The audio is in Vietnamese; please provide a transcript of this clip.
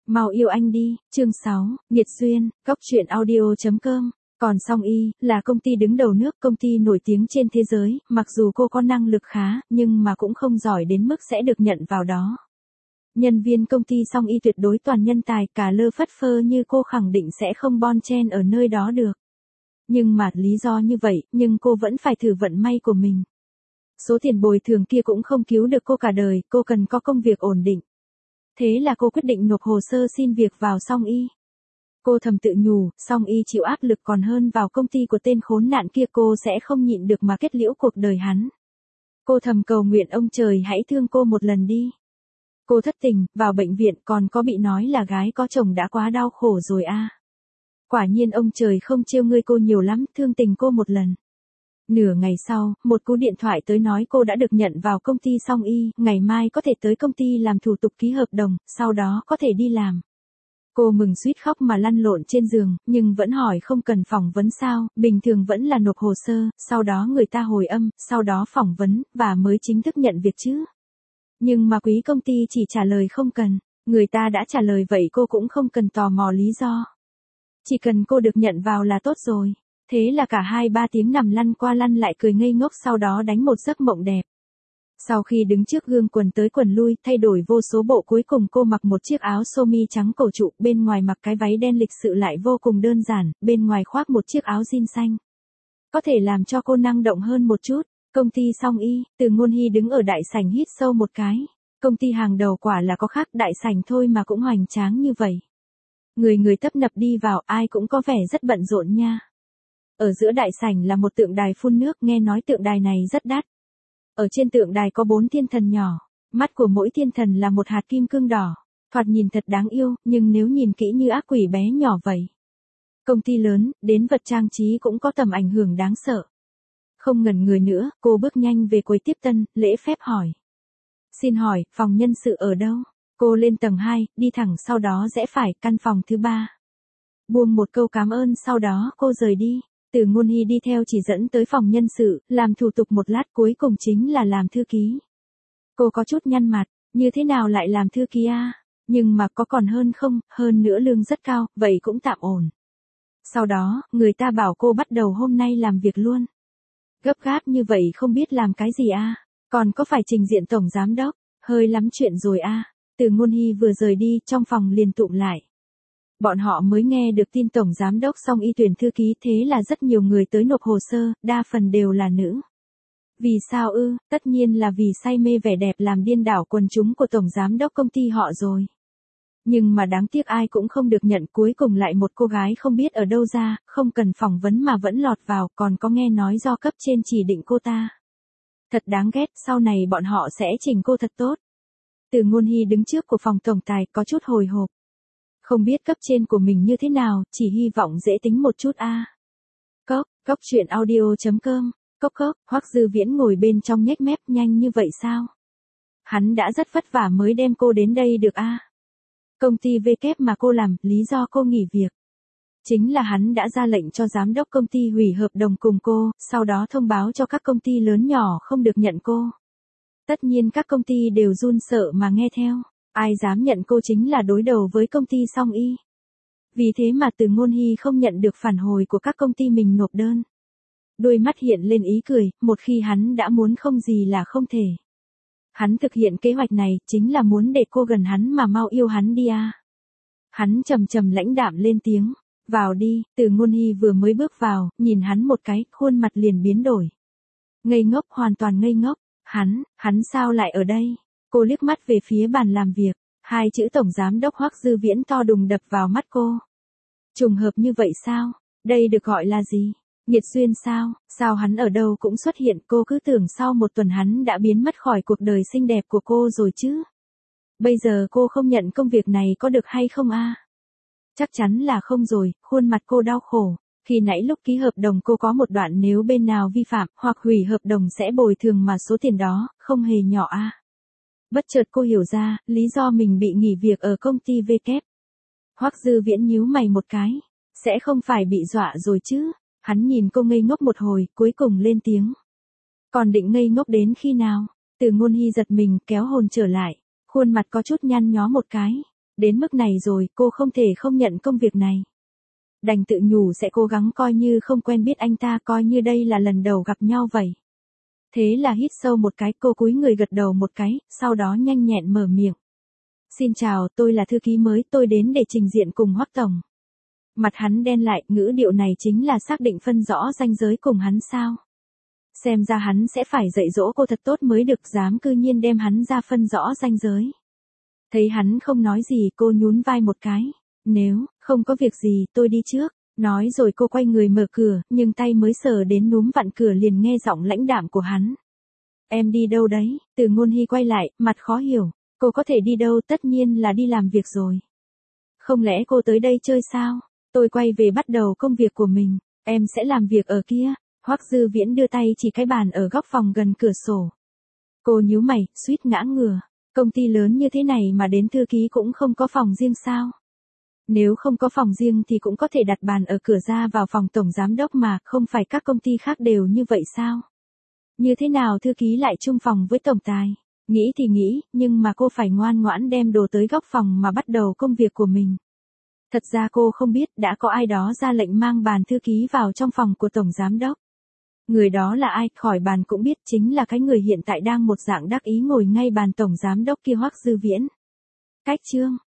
Mau yêu anh đi, chương 6, Nhiệt Duyên, Cóc truyện audio.com. Còn Song Y, là công ty đứng đầu nước, công ty nổi tiếng trên thế giới, mặc dù cô có năng lực khá, nhưng mà cũng không giỏi đến mức sẽ được nhận vào đó. Nhân viên công ty Song Y tuyệt đối toàn nhân tài, cả lơ phất phơ như cô khẳng định sẽ không bon chen ở nơi đó được. Nhưng mà, lý do như vậy, nhưng cô vẫn phải thử vận may của mình. Số tiền bồi thường kia cũng không cứu được cô cả đời, cô cần có công việc ổn định. Thế là cô quyết định nộp hồ sơ xin việc vào Song Y. Cô thầm tự nhủ, Song Y chịu áp lực còn hơn vào công ty của tên khốn nạn kia, cô sẽ không nhịn được mà kết liễu cuộc đời hắn. Cô thầm cầu nguyện ông trời hãy thương cô một lần đi. Cô thất tình, vào bệnh viện còn có bị nói là gái có chồng đã quá đau khổ rồi a. Quả nhiên ông trời không trêu ngươi cô nhiều lắm, thương tình cô một lần. Nửa ngày sau, một cú điện thoại tới nói cô đã được nhận vào công ty Song Y, ngày mai có thể tới công ty làm thủ tục ký hợp đồng, sau đó có thể đi làm. Cô mừng suýt khóc mà lăn lộn trên giường, nhưng vẫn hỏi không cần phỏng vấn sao, bình thường vẫn là nộp hồ sơ, sau đó người ta hồi âm, sau đó phỏng vấn, và mới chính thức nhận việc chứ. Nhưng mà quý công ty chỉ trả lời không cần, người ta đã trả lời vậy cô cũng không cần tò mò lý do. Chỉ cần cô được nhận vào là tốt rồi. Thế là cả 2-3 tiếng nằm lăn qua lăn lại cười ngây ngốc, sau đó đánh một giấc mộng đẹp. Sau khi đứng trước gương quần tới quần lui, thay đổi vô số bộ, cuối cùng cô mặc một chiếc áo sơ mi trắng cổ trụ, bên ngoài mặc cái váy đen lịch sự lại vô cùng đơn giản, bên ngoài khoác một chiếc áo jean xanh. Có thể làm cho cô năng động hơn một chút. Công ty Song Y, Từ Ngôn Hy đứng ở đại sảnh hít sâu một cái. Công ty hàng đầu quả là có khác, đại sảnh thôi mà cũng hoành tráng như vậy. Người tấp nập đi vào, ai cũng có vẻ rất bận rộn nha. Ở giữa đại sảnh là một tượng đài phun nước, nghe nói tượng đài này rất đắt. Ở trên tượng đài có 4 thiên thần nhỏ, mắt của mỗi thiên thần là một hạt kim cương đỏ, thoạt nhìn thật đáng yêu, nhưng nếu nhìn kỹ như ác quỷ bé nhỏ vậy. Công ty lớn, đến vật trang trí cũng có tầm ảnh hưởng đáng sợ. Không ngần người nữa, cô bước nhanh về quầy tiếp tân, lễ phép hỏi. Xin hỏi, phòng nhân sự ở đâu? Cô lên tầng 2, đi thẳng sau đó rẽ phải, căn phòng thứ 3. Buông một câu cảm ơn sau đó cô rời đi. Từ Ngôn Hy đi theo chỉ dẫn tới phòng nhân sự, làm thủ tục một lát, cuối cùng chính là làm thư ký. Cô có chút nhăn mặt, như thế nào lại làm thư ký a? Nhưng mà có còn hơn không, hơn nữa lương rất cao, vậy cũng tạm ổn. Sau đó, người ta bảo cô bắt đầu hôm nay làm việc luôn. Gấp gáp như vậy không biết làm cái gì a? Còn có phải trình diện tổng giám đốc, hơi lắm chuyện rồi a. Từ Ngôn Hy vừa rời đi, trong phòng liền tụm lại. Bọn họ mới nghe được tin tổng giám đốc Song Y tuyển thư ký, thế là rất nhiều người tới nộp hồ sơ, đa phần đều là nữ. Vì sao ư? Tất nhiên là vì say mê vẻ đẹp làm điên đảo quần chúng của tổng giám đốc công ty họ rồi. Nhưng mà đáng tiếc ai cũng không được nhận, cuối cùng lại một cô gái không biết ở đâu ra, không cần phỏng vấn mà vẫn lọt vào, còn có nghe nói do cấp trên chỉ định cô ta. Thật đáng ghét, sau này bọn họ sẽ chỉnh cô thật tốt. Từ Ngôn Hy đứng trước của phòng tổng tài, có chút hồi hộp. Không biết cấp trên của mình như thế nào, chỉ hy vọng dễ tính một chút a. Cóc truyện audio.com. Cóc, Hoắc Dư Viễn ngồi bên trong nhếch mép, nhanh như vậy sao? Hắn đã rất vất vả mới đem cô đến đây được a. Công ty V kép mà cô làm, lý do cô nghỉ việc. Chính là hắn đã ra lệnh cho giám đốc công ty hủy hợp đồng cùng cô, sau đó thông báo cho các công ty lớn nhỏ không được nhận cô. Tất nhiên các công ty đều run sợ mà nghe theo. Ai dám nhận cô chính là đối đầu với công ty Song Y. Vì thế mà Từ Ngôn Hy không nhận được phản hồi của các công ty mình nộp đơn. Đôi mắt hiện lên ý cười, một khi hắn đã muốn không gì là không thể. Hắn thực hiện kế hoạch này, chính là muốn để cô gần hắn mà mau yêu hắn đi a. Hắn trầm lãnh đạm lên tiếng, vào đi. Từ Ngôn Hy vừa mới bước vào, nhìn hắn một cái, khuôn mặt liền biến đổi. Ngây ngốc, hoàn toàn ngây ngốc. Hắn sao lại ở đây? Cô liếc mắt về phía bàn làm việc, 2 chữ tổng giám đốc Hoắc Dư Viễn to đùng đập vào mắt cô. Trùng hợp như vậy sao? Đây được gọi là gì? Nhiệt duyên sao? Sao hắn ở đâu cũng xuất hiện, cô cứ tưởng sau một tuần hắn đã biến mất khỏi cuộc đời xinh đẹp của cô rồi chứ. Bây giờ cô không nhận công việc này có được hay không a? Chắc chắn là không rồi, khuôn mặt cô đau khổ. Khi nãy lúc ký hợp đồng cô có một đoạn nếu bên nào vi phạm hoặc hủy hợp đồng sẽ bồi thường mà số tiền đó không hề nhỏ a. Bất chợt cô hiểu ra, lý do mình bị nghỉ việc ở công ty V kép. Hoắc Dư Viễn nhíu mày một cái, sẽ không phải bị dọa rồi chứ? Hắn nhìn cô ngây ngốc một hồi, cuối cùng lên tiếng. Còn định ngây ngốc đến khi nào? Từ Ngôn Hy giật mình, kéo hồn trở lại, khuôn mặt có chút nhăn nhó một cái. Đến mức này rồi, cô không thể không nhận công việc này. Đành tự nhủ sẽ cố gắng coi như không quen biết anh ta, coi như đây là lần đầu gặp nhau vậy. Thế là hít sâu một cái, cô cúi người gật đầu một cái, sau đó nhanh nhẹn mở miệng. Xin chào, tôi là thư ký mới, tôi đến để trình diện cùng Hoắc tổng. Mặt hắn đen lại, ngữ điệu này chính là xác định phân rõ ranh giới cùng hắn sao. Xem ra hắn sẽ phải dạy dỗ cô thật tốt mới được, dám cư nhiên đem hắn ra phân rõ ranh giới. Thấy hắn không nói gì, cô nhún vai một cái. Nếu không có việc gì, tôi đi trước. Nói rồi cô quay người mở cửa, nhưng tay mới sờ đến núm vặn cửa liền nghe giọng lãnh đạm của hắn. Em đi đâu đấy? Từ Ngôn Hy quay lại, mặt khó hiểu. Cô có thể đi đâu, tất nhiên là đi làm việc rồi. Không lẽ cô tới đây chơi sao? Tôi quay về bắt đầu công việc của mình. Em sẽ làm việc ở kia. Hoắc Dư Viễn đưa tay chỉ cái bàn ở góc phòng gần cửa sổ. Cô nhíu mày, suýt ngã ngửa. Công ty lớn như thế này mà đến thư ký cũng không có phòng riêng sao? Nếu không có phòng riêng thì cũng có thể đặt bàn ở cửa ra vào phòng tổng giám đốc mà, không phải các công ty khác đều như vậy sao? Như thế nào thư ký lại chung phòng với tổng tài? Nghĩ thì nghĩ, nhưng mà cô phải ngoan ngoãn đem đồ tới góc phòng mà bắt đầu công việc của mình. Thật ra cô không biết đã có ai đó ra lệnh mang bàn thư ký vào trong phòng của tổng giám đốc. Người đó là ai, khỏi bàn cũng biết, chính là cái người hiện tại đang một dạng đắc ý ngồi ngay bàn tổng giám đốc kia, Hoắc Dư Viễn. Cách chương